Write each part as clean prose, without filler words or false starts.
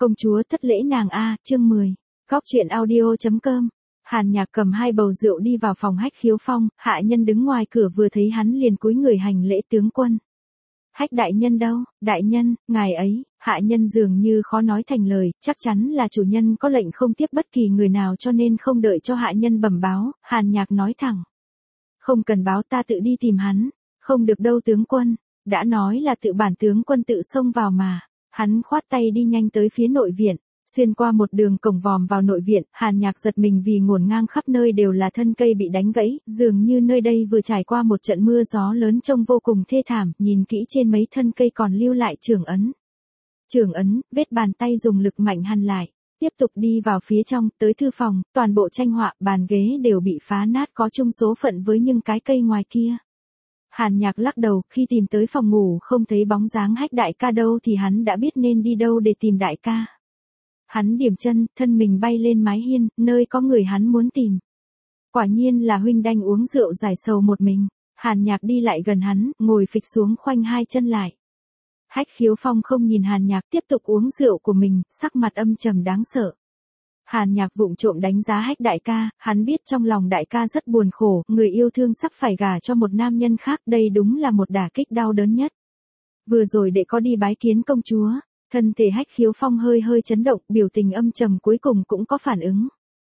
Công chúa thất lễ nàng a, chương 10. Góc truyện audio.com. Hàn Nhạc cầm 2 bầu rượu đi vào phòng Hách Khiếu Phong, hạ nhân đứng ngoài cửa vừa thấy hắn liền cúi người hành lễ tướng quân. Hách đại nhân đâu, đại nhân, ngài ấy, hạ nhân dường như khó nói thành lời, chắc chắn là chủ nhân có lệnh không tiếp bất kỳ người nào cho nên không đợi cho hạ nhân bẩm báo, Hàn Nhạc nói thẳng. Không cần báo, ta tự đi tìm hắn, không được đâu tướng quân, đã nói là tự bản tướng quân tự xông vào mà. Hắn khoát tay đi nhanh tới phía nội viện, xuyên qua một đường cổng vòm vào nội viện, Hàn Nhạc giật mình vì ngổn ngang khắp nơi đều là thân cây bị đánh gãy, dường như nơi đây vừa trải qua một trận mưa gió lớn trông vô cùng thê thảm, nhìn kỹ trên mấy thân cây còn lưu lại trưởng ấn. Trưởng ấn, vết bàn tay dùng lực mạnh hằn lại. Tiếp tục đi vào phía trong, tới thư phòng, toàn bộ tranh họa, bàn ghế đều bị phá nát có chung số phận với những cái cây ngoài kia. Hàn Nhạc lắc đầu, khi tìm tới phòng ngủ không thấy bóng dáng Hách đại ca đâu thì hắn đã biết nên đi đâu để tìm đại ca. Hắn điểm chân, thân mình bay lên mái hiên, nơi có người hắn muốn tìm. Quả nhiên là huynh đanh uống rượu giải sầu một mình. Hàn Nhạc đi lại gần hắn, ngồi phịch xuống khoanh 2 chân lại. Hách Khiếu Phong không nhìn Hàn Nhạc tiếp tục uống rượu của mình, sắc mặt âm trầm đáng sợ. Hàn Nhạc vụng trộm đánh giá Hách đại ca, hắn biết trong lòng đại ca rất buồn khổ, người yêu thương sắp phải gả cho một nam nhân khác, đây đúng là một đả kích đau đớn nhất. Vừa rồi đệ có đi bái kiến công chúa, thân thể Hách Khiếu Phong hơi chấn động, biểu tình âm trầm cuối cùng cũng có phản ứng.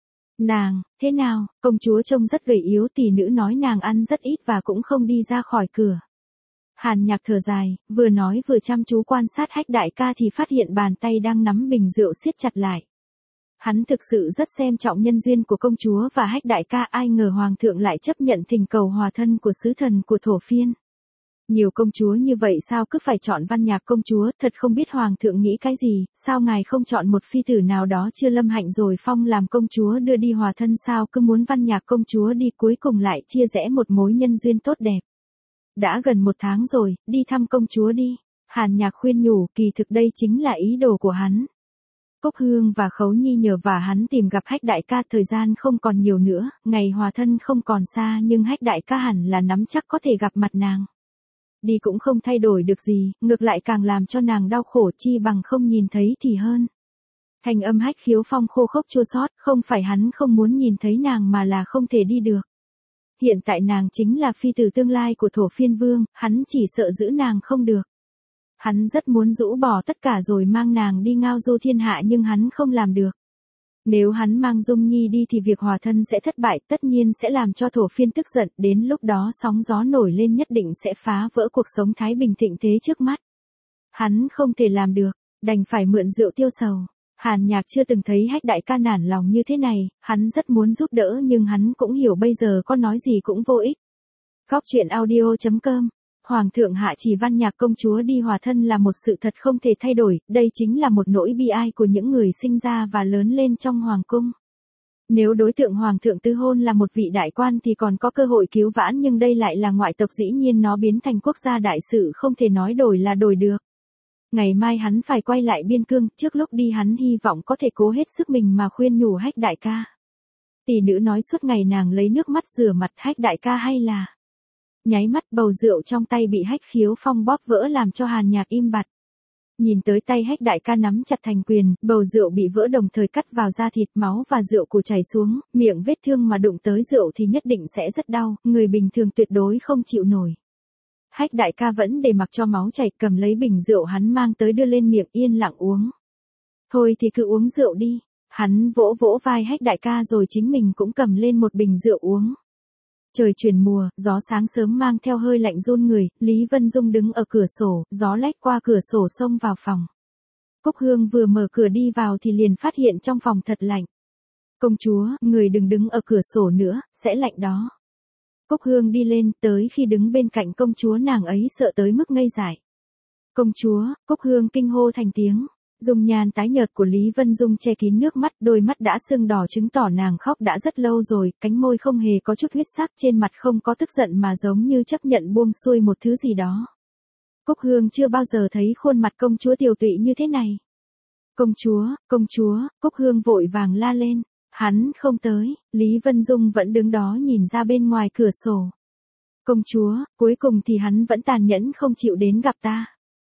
Nàng, thế nào, công chúa trông rất gầy yếu, tỷ nữ nói nàng ăn rất ít và cũng không đi ra khỏi cửa. Hàn Nhạc thở dài, vừa nói vừa chăm chú quan sát Hách đại ca thì phát hiện bàn tay đang nắm bình rượu siết chặt lại. Hắn thực sự rất xem trọng nhân duyên của công chúa và Hách đại ca, ai ngờ hoàng thượng lại chấp nhận thỉnh cầu hòa thân của sứ thần của thổ phiên. Nhiều công chúa như vậy sao cứ phải chọn Văn Nhạc công chúa, thật không biết hoàng thượng nghĩ cái gì, sao ngài không chọn một phi tử nào đó chưa lâm hạnh rồi phong làm công chúa đưa đi hòa thân, sao cứ muốn Văn Nhạc công chúa đi, cuối cùng lại chia rẽ một mối nhân duyên tốt đẹp. Đã gần 1 tháng rồi, đi thăm công chúa đi. Hàn Nhạc khuyên nhủ, kỳ thực đây chính là ý đồ của hắn. Cốc Hương và Khấu Nhi nhờ vả hắn tìm gặp Hách đại ca, thời gian không còn nhiều nữa, ngày hòa thân không còn xa nhưng Hách đại ca hẳn là nắm chắc có thể gặp mặt nàng. Đi cũng không thay đổi được gì, ngược lại càng làm cho nàng đau khổ, chi bằng không nhìn thấy thì hơn. Thanh âm Hách Khiếu Phong khô khốc chua xót, không phải hắn không muốn nhìn thấy nàng mà là không thể đi được. Hiện tại nàng chính là phi tử tương lai của thổ phiên vương, hắn chỉ sợ giữ nàng không được. Hắn rất muốn rũ bỏ tất cả rồi mang nàng đi ngao du thiên hạ nhưng hắn không làm được. Nếu hắn mang Dung Nhi đi thì việc hòa thân sẽ thất bại, tất nhiên sẽ làm cho thổ phiên tức giận, đến lúc đó sóng gió nổi lên nhất định sẽ phá vỡ cuộc sống thái bình thịnh thế trước mắt. Hắn không thể làm được, đành phải mượn rượu tiêu sầu. Hàn Nhạc chưa từng thấy Hách đại ca nản lòng như thế này, hắn rất muốn giúp đỡ nhưng hắn cũng hiểu bây giờ có nói gì cũng vô ích. Góc truyện audio.com. Hoàng thượng hạ chỉ Văn Nhạc công chúa đi hòa thân là một sự thật không thể thay đổi, đây chính là một nỗi bi ai của những người sinh ra và lớn lên trong hoàng cung. Nếu đối tượng hoàng thượng tư hôn là một vị đại quan thì còn có cơ hội cứu vãn, nhưng đây lại là ngoại tộc, dĩ nhiên nó biến thành quốc gia đại sự, không thể nói đổi là đổi được. Ngày mai hắn phải quay lại biên cương, trước lúc đi hắn hy vọng có thể cố hết sức mình mà khuyên nhủ Hách đại ca. Tỷ nữ nói suốt ngày nàng lấy nước mắt rửa mặt, Hách đại ca hay là... Nháy mắt bầu rượu trong tay bị Hách Khiếu Phong bóp vỡ làm cho Hàn Nhạc im bặt. Nhìn tới tay Hách đại ca nắm chặt thành quyền, bầu rượu bị vỡ đồng thời cắt vào da thịt, máu và rượu củ chảy xuống, miệng vết thương mà đụng tới rượu thì nhất định sẽ rất đau, người bình thường tuyệt đối không chịu nổi. Hách đại ca vẫn để mặc cho máu chảy, cầm lấy bình rượu hắn mang tới đưa lên miệng yên lặng uống. Thôi thì cứ uống rượu đi. Hắn vỗ vỗ vai Hách đại ca rồi chính mình cũng cầm lên một bình rượu uống. Trời chuyển mùa, gió sáng sớm mang theo hơi lạnh run người, Lý Vân Dung đứng ở cửa sổ, gió lách qua cửa sổ xông vào phòng. Cốc Hương vừa mở cửa đi vào thì liền phát hiện trong phòng thật lạnh. Công chúa, người đừng đứng ở cửa sổ nữa, sẽ lạnh đó. Cốc Hương đi lên, tới khi đứng bên cạnh công chúa nàng ấy sợ tới mức ngây dại. Công chúa, Cốc Hương kinh hô thành tiếng. Dung nhan tái nhợt của Lý Vân Dung che kín nước mắt, đôi mắt đã sưng đỏ chứng tỏ nàng khóc đã rất lâu rồi, cánh môi không hề có chút huyết sắc, trên mặt không có tức giận mà giống như chấp nhận buông xuôi một thứ gì đó. Cốc Hương chưa bao giờ thấy khuôn mặt công chúa tiều tụy như thế này. Công chúa, Cốc Hương vội vàng la lên. Hắn không tới, Lý Vân Dung vẫn đứng đó nhìn ra bên ngoài cửa sổ. Công chúa, cuối cùng thì hắn vẫn tàn nhẫn không chịu đến gặp ta.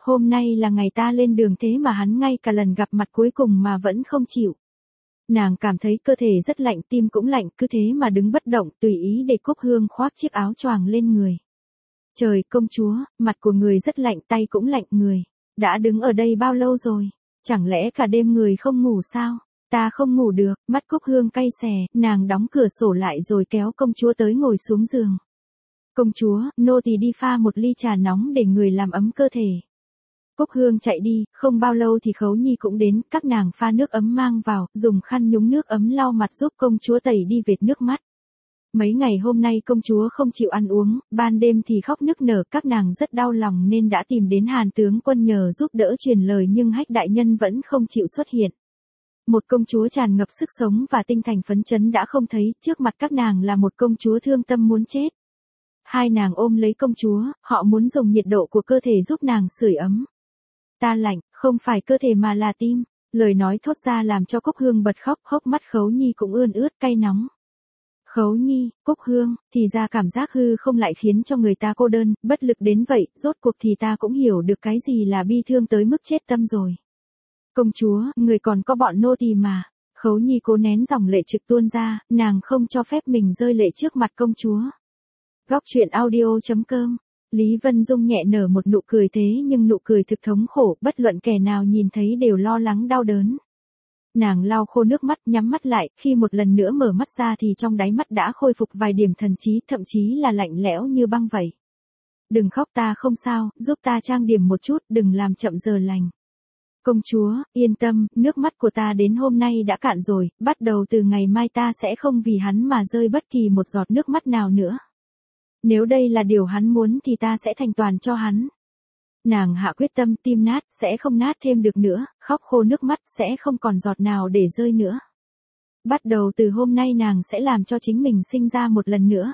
Hôm nay là ngày ta lên đường thế mà hắn ngay cả lần gặp mặt cuối cùng mà vẫn không chịu. Nàng cảm thấy cơ thể rất lạnh, tim cũng lạnh, cứ thế mà đứng bất động, tùy ý để Cúc Hương khoác chiếc áo choàng lên người. Trời, công chúa, mặt của người rất lạnh, tay cũng lạnh, người đã đứng ở đây bao lâu rồi? Chẳng lẽ cả đêm người không ngủ sao? Ta không ngủ được, mắt Cúc Hương cay xè, nàng đóng cửa sổ lại rồi kéo công chúa tới ngồi xuống giường. Công chúa, nô tỳ đi pha một ly trà nóng để người làm ấm cơ thể. Cúc Hương chạy đi, không bao lâu thì Khấu Nhi cũng đến, các nàng pha nước ấm mang vào, dùng khăn nhúng nước ấm lau mặt giúp công chúa tẩy đi vệt nước mắt. Mấy ngày hôm nay công chúa không chịu ăn uống, ban đêm thì khóc nức nở, các nàng rất đau lòng nên đã tìm đến Hàn tướng quân nhờ giúp đỡ truyền lời nhưng Hách đại nhân vẫn không chịu xuất hiện. Một công chúa tràn ngập sức sống và tinh thần phấn chấn đã không thấy, trước mặt các nàng là một công chúa thương tâm muốn chết. Hai nàng ôm lấy công chúa, họ muốn dùng nhiệt độ của cơ thể giúp nàng sưởi ấm. Ta lạnh, không phải cơ thể mà là tim. Lời nói thốt ra làm cho Cúc Hương bật khóc, hốc mắt Khấu Nhi cũng ươn ướt cay nóng. Khấu Nhi, Cúc Hương, thì ra cảm giác hư không lại khiến cho người ta cô đơn, bất lực đến vậy, rốt cuộc thì ta cũng hiểu được cái gì là bi thương tới mức chết tâm rồi. Công chúa, người còn có bọn nô tỳ mà. Khấu Nhi cố nén dòng lệ trực tuôn ra, nàng không cho phép mình rơi lệ trước mặt công chúa. Góc truyện audio.com. Lý Vân Dung nhẹ nở một nụ cười thế nhưng nụ cười thực thống khổ, bất luận kẻ nào nhìn thấy đều lo lắng đau đớn. Nàng lau khô nước mắt, nhắm mắt lại, khi một lần nữa mở mắt ra thì trong đáy mắt đã khôi phục vài điểm thần trí, thậm chí là lạnh lẽo như băng vậy. Đừng khóc, ta không sao, giúp ta trang điểm một chút, đừng làm chậm giờ lành. Công chúa, yên tâm, nước mắt của ta đến hôm nay đã cạn rồi, bắt đầu từ ngày mai ta sẽ không vì hắn mà rơi bất kỳ một giọt nước mắt nào nữa. Nếu đây là điều hắn muốn thì ta sẽ thành toàn cho hắn. Nàng hạ quyết tâm, tim nát, sẽ không nát thêm được nữa, khóc khô nước mắt, sẽ không còn giọt nào để rơi nữa. Bắt đầu từ hôm nay nàng sẽ làm cho chính mình sinh ra một lần nữa.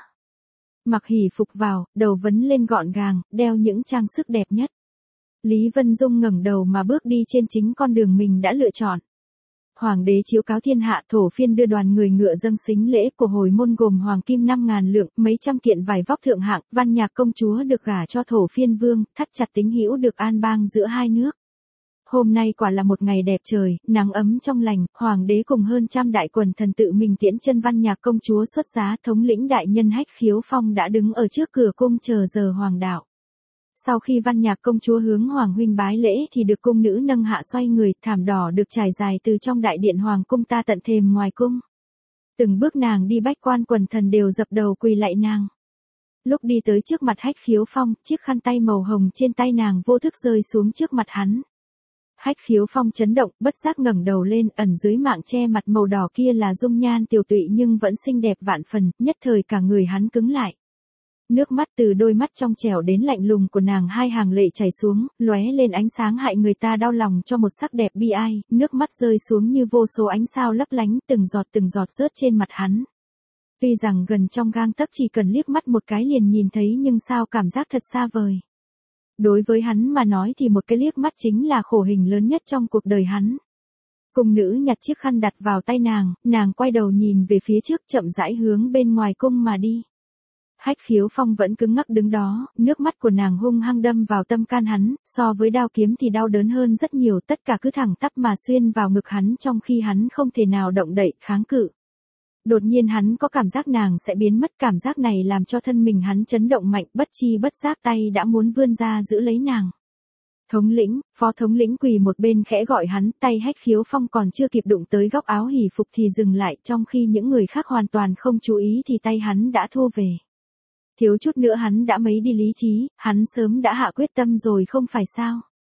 Mặc hỷ phục vào, đầu vấn lên gọn gàng, đeo những trang sức đẹp nhất. Lý Vân Dung ngẩng đầu mà bước đi trên chính con đường mình đã lựa chọn. Hoàng đế chiếu cáo thiên hạ, thổ phiên đưa đoàn người ngựa dâng sính lễ của hồi môn gồm hoàng kim 5.000 lượng, mấy trăm kiện vải vóc thượng hạng, Văn Nhạc công chúa được gả cho thổ phiên vương, thắt chặt tín hữu được an bang giữa hai nước. Hôm nay quả là một ngày đẹp trời, nắng ấm trong lành, hoàng đế cùng hơn trăm đại quần thần tự mình tiễn chân Văn Nhạc công chúa xuất giá, thống lĩnh đại nhân Hách Khiếu Phong đã đứng ở trước cửa cung chờ giờ hoàng đạo. Sau khi Văn Nhạc công chúa hướng hoàng huynh bái lễ thì được cung nữ nâng hạ xoay người, thảm đỏ được trải dài từ trong đại điện hoàng cung ta tận thềm ngoài cung. Từng bước nàng đi bách quan quần thần đều dập đầu quỳ lạy nàng. Lúc đi tới trước mặt Hách Khiếu Phong, chiếc khăn tay màu hồng trên tay nàng vô thức rơi xuống trước mặt hắn. Hách Khiếu Phong chấn động, bất giác ngẩng đầu lên, ẩn dưới mạng che mặt màu đỏ kia là dung nhan tiều tụy nhưng vẫn xinh đẹp vạn phần, nhất thời cả người hắn cứng lại. Nước mắt từ đôi mắt trong trẻo đến lạnh lùng của nàng hai hàng lệ chảy xuống, lóe lên ánh sáng hại người ta đau lòng cho một sắc đẹp bi ai, nước mắt rơi xuống như vô số ánh sao lấp lánh, từng giọt rớt trên mặt hắn. Tuy rằng gần trong gang tấc chỉ cần liếc mắt một cái liền nhìn thấy nhưng sao cảm giác thật xa vời. Đối với hắn mà nói thì một cái liếc mắt chính là khổ hình lớn nhất trong cuộc đời hắn. Cung nữ nhặt chiếc khăn đặt vào tay nàng quay đầu nhìn về phía trước chậm rãi hướng bên ngoài cung mà đi. Hách Khiếu Phong vẫn cứng ngắc đứng đó, nước mắt của nàng hung hăng đâm vào tâm can hắn, so với đao kiếm thì đau đớn hơn rất nhiều, tất cả cứ thẳng tắp mà xuyên vào ngực hắn trong khi hắn không thể nào động đậy, kháng cự. Đột nhiên hắn có cảm giác nàng sẽ biến mất, cảm giác này làm cho thân mình hắn chấn động mạnh, bất chi bất giác tay đã muốn vươn ra giữ lấy nàng. Thống lĩnh, phó thống lĩnh quỳ một bên khẽ gọi hắn, tay Hách Khiếu Phong còn chưa kịp đụng tới góc áo hỷ phục thì dừng lại, trong khi những người khác hoàn toàn không chú ý thì tay hắn đã thu về. Thiếu chút nữa hắn đã mấy đi lý trí, hắn sớm đã hạ quyết tâm rồi không phải sao.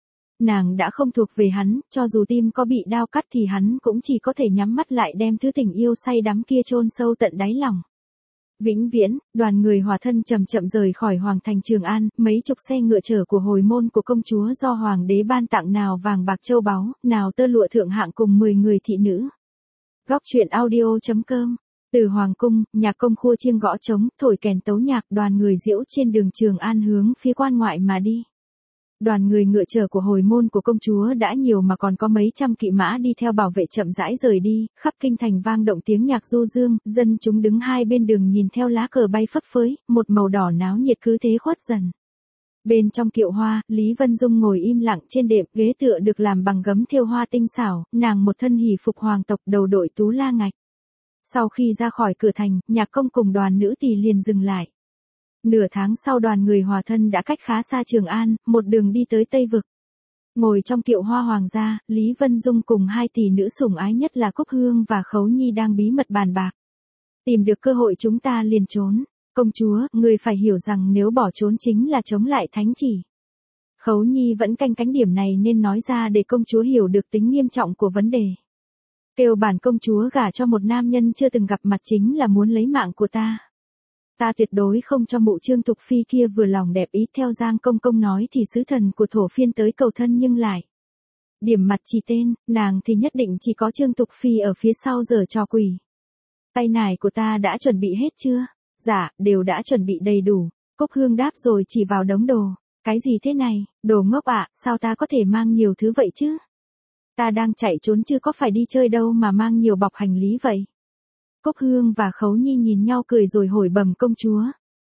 Nàng đã không thuộc về hắn, cho dù tim có bị đao cắt thì hắn cũng chỉ có thể nhắm mắt lại đem thứ tình yêu say đắm kia chôn sâu tận đáy lòng. Vĩnh viễn, đoàn người hòa thân chậm chậm rời khỏi hoàng thành Trường An, mấy chục xe ngựa chở của hồi môn của công chúa do hoàng đế ban tặng nào vàng bạc châu báu, nào tơ lụa thượng hạng cùng 10 người thị nữ. Góc truyện audio.com. Từ hoàng cung, nhạc công khua chiêng gõ trống, thổi kèn tấu nhạc, đoàn người diễu trên đường Trường An hướng phía quan ngoại mà đi. Đoàn người ngựa chở của hồi môn của công chúa đã nhiều mà còn có mấy trăm kỵ mã đi theo bảo vệ chậm rãi rời đi, khắp kinh thành vang động tiếng nhạc du dương, dân chúng đứng hai bên đường nhìn theo lá cờ bay phấp phới, một màu đỏ náo nhiệt cứ thế khuất dần. Bên trong kiệu hoa, Lý Vân Dung ngồi im lặng trên đệm, ghế tựa được làm bằng gấm thêu hoa tinh xảo, nàng một thân hỷ phục hoàng tộc, đầu đội tú la ngạch. Sau khi ra khỏi cửa thành, nhạc công cùng đoàn nữ tỳ liền dừng lại. Nửa tháng sau đoàn người hòa thân đã cách khá xa Trường An, một đường đi tới Tây Vực. Ngồi trong kiệu hoa hoàng gia, Lý Vân Dung cùng hai tỷ nữ sủng ái nhất là Cúc Hương và Khấu Nhi đang bí mật bàn bạc. Tìm được cơ hội chúng ta liền trốn. Công chúa, người phải hiểu rằng nếu bỏ trốn chính là chống lại thánh chỉ. Khấu Nhi vẫn canh cánh điểm này nên nói ra để công chúa hiểu được tính nghiêm trọng của vấn đề. Kêu bản công chúa gả cho một nam nhân chưa từng gặp mặt chính là muốn lấy mạng của ta. Ta tuyệt đối không cho mụ Trương Tục Phi kia vừa lòng đẹp ý. Theo Giang Công Công nói thì sứ thần của Thổ Phiên tới cầu thân nhưng lại điểm mặt chỉ tên, nàng thì nhất định chỉ có Trương Tục Phi ở phía sau giở trò quỷ. Tay nải của ta đã chuẩn bị hết chưa? Dạ, đều đã chuẩn bị đầy đủ. Cúc Hương đáp rồi chỉ vào đống đồ. Cái gì thế này, đồ ngốc ạ, sao ta có thể mang nhiều thứ vậy chứ? Ta đang chạy trốn chứ có phải đi chơi đâu mà mang nhiều bọc hành lý vậy? Cúc Hương và Khấu Nhi nhìn nhau cười rồi hỏi bẩm công chúa.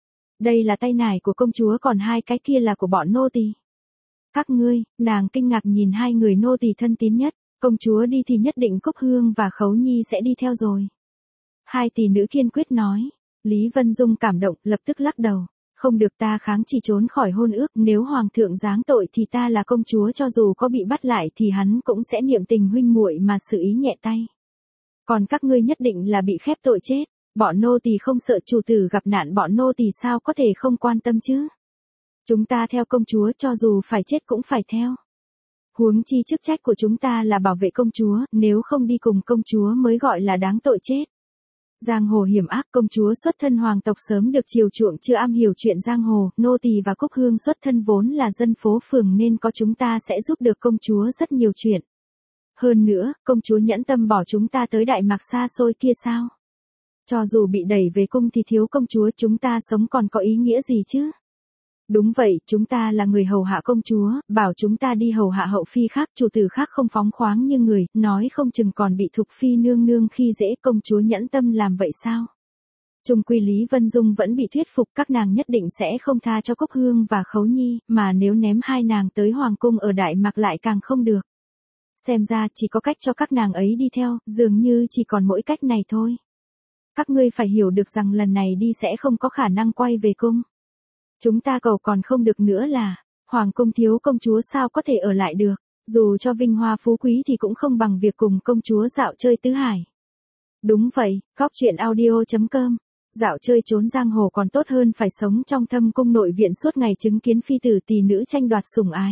Đây là tay nải của công chúa còn hai cái kia là của bọn nô tỳ. Các ngươi, nàng kinh ngạc nhìn hai người nô tỳ thân tín nhất, công chúa đi thì nhất định Cúc Hương và Khấu Nhi sẽ đi theo rồi. Hai tỷ nữ kiên quyết nói. Lý Vân Dung cảm động, lập tức lắc đầu. Không được, ta kháng chỉ trốn khỏi hôn ước, nếu hoàng thượng giáng tội thì ta là công chúa cho dù có bị bắt lại thì hắn cũng sẽ niệm tình huynh muội mà xử ý nhẹ tay. Còn các ngươi nhất định là bị khép tội chết, bọn nô tỳ không sợ chủ tử gặp nạn, bọn nô tỳ sao có thể không quan tâm chứ? Chúng ta theo công chúa cho dù phải chết cũng phải theo. Huống chi chức trách của chúng ta là bảo vệ công chúa, nếu không đi cùng công chúa mới gọi là đáng tội chết. Giang hồ hiểm ác, công chúa xuất thân hoàng tộc sớm được chiều chuộng chưa am hiểu chuyện giang hồ, nô tỳ và Cúc Hương xuất thân vốn là dân phố phường nên có chúng ta sẽ giúp được công chúa rất nhiều chuyện. Hơn nữa, công chúa nhẫn tâm bỏ chúng ta tới Đại Mạc xa xôi kia sao? Cho dù bị đẩy về cung thì thiếu công chúa chúng ta sống còn có ý nghĩa gì chứ? Đúng vậy, chúng ta là người hầu hạ công chúa, bảo chúng ta đi hầu hạ hậu phi khác, chủ tử khác không phóng khoáng như người, nói không chừng còn bị Thục Phi nương nương khi dễ, công chúa nhẫn tâm làm vậy sao? Chung quy Lý Vân Dung vẫn bị thuyết phục, các nàng nhất định sẽ không tha cho Cúc Hương và Khấu Nhi, mà nếu ném hai nàng tới hoàng cung ở Đại Mạc lại càng không được. Xem ra chỉ có cách cho các nàng ấy đi theo, dường như chỉ còn mỗi cách này thôi. Các ngươi phải hiểu được rằng lần này đi sẽ không có khả năng quay về cung. Chúng ta cầu còn không được nữa là, hoàng cung thiếu công chúa sao có thể ở lại được, dù cho vinh hoa phú quý thì cũng không bằng việc cùng công chúa dạo chơi tứ hải. Đúng vậy, Góc Truyện Audio.com. Dạo chơi trốn giang hồ còn tốt hơn phải sống trong thâm cung nội viện suốt ngày chứng kiến phi tử tỷ nữ tranh đoạt sủng ái.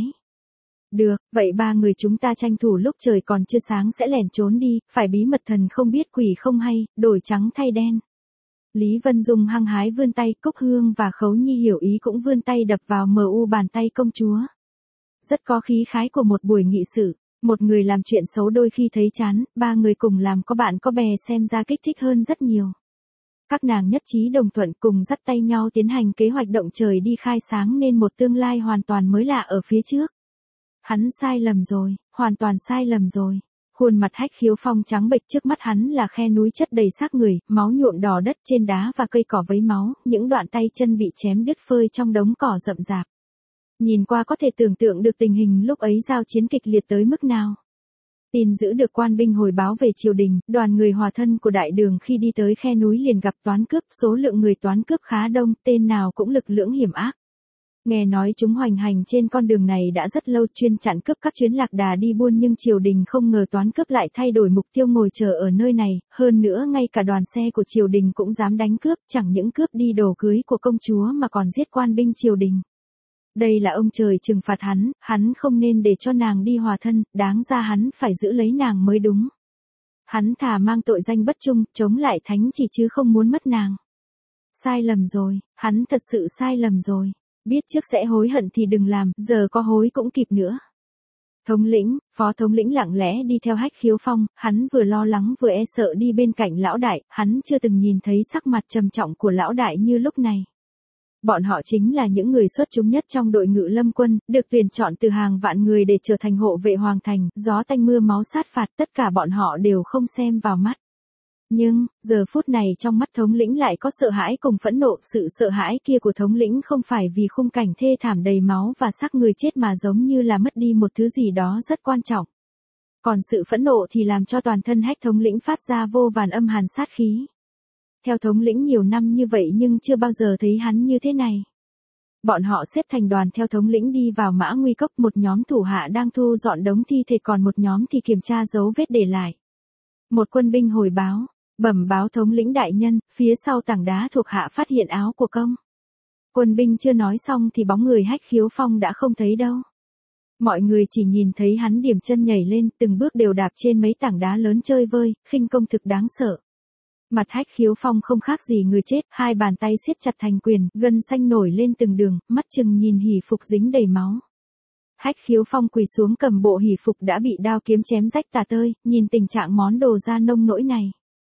Được, vậy ba người chúng ta tranh thủ lúc trời còn chưa sáng sẽ lẻn trốn đi, phải bí mật thần không biết quỷ không hay, đổi trắng thay đen. Lý Vân Dung hăng hái vươn tay, Cúc Hương và Khấu Nhi hiểu ý cũng vươn tay đập vào MU bàn tay công chúa. Rất có khí khái của một buổi nghị sự, một người làm chuyện xấu đôi khi thấy chán, ba người cùng làm có bạn có bè xem ra kích thích hơn rất nhiều. Các nàng nhất trí đồng thuận cùng dắt tay nhau tiến hành kế hoạch động trời đi khai sáng nên một tương lai hoàn toàn mới lạ ở phía trước. Hắn sai lầm rồi, hoàn toàn sai lầm rồi. Khuôn mặt Hách Khiếu Phong trắng bệch, trước mắt hắn là khe núi chất đầy xác người, máu nhuộm đỏ đất trên đá và cây cỏ vấy máu, những đoạn tay chân bị chém đứt phơi trong đống cỏ rậm rạp. Nhìn qua có thể tưởng tượng được tình hình lúc ấy giao chiến kịch liệt tới mức nào. Tin dữ được quan binh hồi báo về triều đình, đoàn người hòa thân của đại đường khi đi tới khe núi liền gặp toán cướp, số lượng người toán cướp khá đông, tên nào cũng lực lưỡng hiểm ác. Nghe nói chúng hoành hành trên con đường này đã rất lâu, chuyên chặn cướp các chuyến lạc đà đi buôn, nhưng triều đình không ngờ toán cướp lại thay đổi mục tiêu ngồi chờ ở nơi này, hơn nữa ngay cả đoàn xe của triều đình cũng dám đánh cướp, chẳng những cướp đi đồ cưới của công chúa mà còn giết quan binh triều đình. Đây là ông trời trừng phạt hắn không nên để cho nàng đi hòa thân, đáng ra hắn phải giữ lấy nàng mới đúng. Hắn thà mang tội danh bất trung, chống lại thánh chỉ chứ không muốn mất nàng. Sai lầm rồi, hắn thật sự sai lầm rồi. Biết trước sẽ hối hận thì đừng làm, giờ có hối cũng kịp nữa. Thống lĩnh, phó thống lĩnh lặng lẽ đi theo Hách Khiếu Phong, hắn vừa lo lắng vừa e sợ đi bên cạnh lão đại, hắn chưa từng nhìn thấy sắc mặt trầm trọng của lão đại như lúc này. Bọn họ chính là những người xuất chúng nhất trong đội ngự lâm quân, được tuyển chọn từ hàng vạn người để trở thành hộ vệ hoàng thành, gió tanh mưa máu sát phạt, tất cả bọn họ đều không xem vào mắt. Nhưng, giờ phút này trong mắt thống lĩnh lại có sợ hãi cùng phẫn nộ, sự sợ hãi kia của thống lĩnh không phải vì khung cảnh thê thảm đầy máu và xác người chết mà giống như là mất đi một thứ gì đó rất quan trọng. Còn sự phẫn nộ thì làm cho toàn thân Hách thống lĩnh phát ra vô vàn âm hàn sát khí. Theo thống lĩnh nhiều năm như vậy nhưng chưa bao giờ thấy hắn như thế này. Bọn họ xếp thành đoàn theo thống lĩnh đi vào Mã Nguy Cốc, một nhóm thủ hạ đang thu dọn đống thi thể còn một nhóm thì kiểm tra dấu vết để lại. Một quân binh hồi báo, bẩm báo thống lĩnh đại nhân, phía sau tảng đá thuộc hạ phát hiện áo của công. Quân binh chưa nói xong thì bóng người Hách Khiếu Phong đã không thấy đâu. Mọi người chỉ nhìn thấy hắn điểm chân nhảy lên, từng bước đều đạp trên mấy tảng đá lớn chơi vơi, khinh công thực đáng sợ. Mặt Hách Khiếu Phong không khác gì người chết, hai bàn tay siết chặt thành quyền, gân xanh nổi lên từng đường, mắt chừng nhìn hỉ phục dính đầy máu. Hách Khiếu Phong quỳ xuống cầm bộ hỉ phục đã bị đao kiếm chém rách tả tơi, nhìn tình trạng món đồ da nông nỗi này.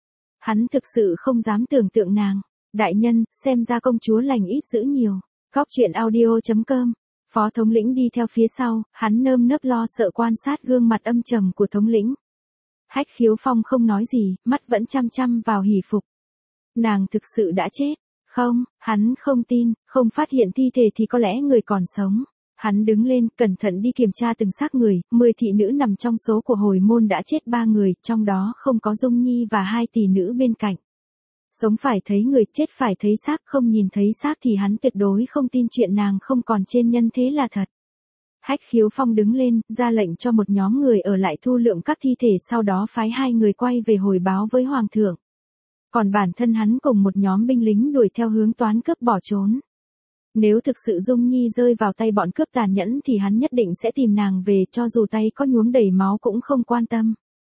Hắn thực sự không dám tưởng tượng nàng. Đại nhân, xem ra công chúa lành ít dữ nhiều. Góc truyện audio.com. Phó thống lĩnh đi theo phía sau, hắn nơm nớp lo sợ quan sát gương mặt âm trầm của thống lĩnh. Hách Khiếu Phong không nói gì, mắt vẫn chăm chăm vào hỉ phục. Nàng thực sự đã chết. Không, hắn không tin, không phát hiện thi thể thì có lẽ người còn sống. Hắn đứng lên, cẩn thận đi kiểm tra từng xác người, 10 thị nữ nằm trong số của hồi môn đã chết 3 người, trong đó không có Dung Nhi và 2 tỷ nữ bên cạnh. Sống phải thấy người, chết phải thấy xác, không nhìn thấy xác thì hắn tuyệt đối không tin chuyện nàng không còn trên nhân thế là thật. Hách Khiếu Phong đứng lên, ra lệnh cho một nhóm người ở lại thu lượm các thi thể, sau đó phái 2 người quay về hồi báo với hoàng thượng. Còn bản thân hắn cùng một nhóm binh lính đuổi theo hướng toán cướp bỏ trốn. Nếu thực sự Dung Nhi rơi vào tay bọn cướp tàn nhẫn thì hắn nhất định sẽ tìm nàng về, cho dù tay có nhuốm đầy máu cũng không quan tâm.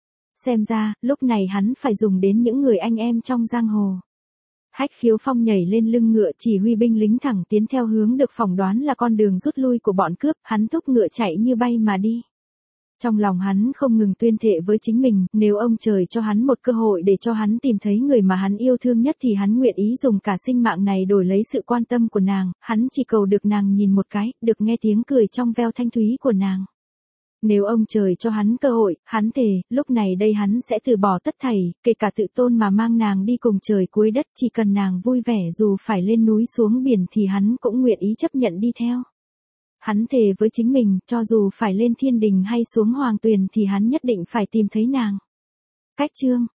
Xem ra, lúc này hắn phải dùng đến những người anh em trong giang hồ. Hách Khiếu Phong nhảy lên lưng ngựa chỉ huy binh lính thẳng tiến theo hướng được phỏng đoán là con đường rút lui của bọn cướp, hắn thúc ngựa chạy như bay mà đi. Trong lòng hắn không ngừng tuyên thệ với chính mình, nếu ông trời cho hắn một cơ hội để cho hắn tìm thấy người mà hắn yêu thương nhất thì hắn nguyện ý dùng cả sinh mạng này đổi lấy sự quan tâm của nàng, hắn chỉ cầu được nàng nhìn một cái, được nghe tiếng cười trong veo thanh thúy của nàng. Nếu ông trời cho hắn cơ hội, hắn thề, lúc này đây hắn sẽ từ bỏ tất thảy, kể cả tự tôn mà mang nàng đi cùng trời cuối đất, chỉ cần nàng vui vẻ dù phải lên núi xuống biển thì hắn cũng nguyện ý chấp nhận đi theo. Hắn thề với chính mình, cho dù phải lên thiên đình hay xuống hoàng tuyền thì hắn nhất định phải tìm thấy nàng. Cách chương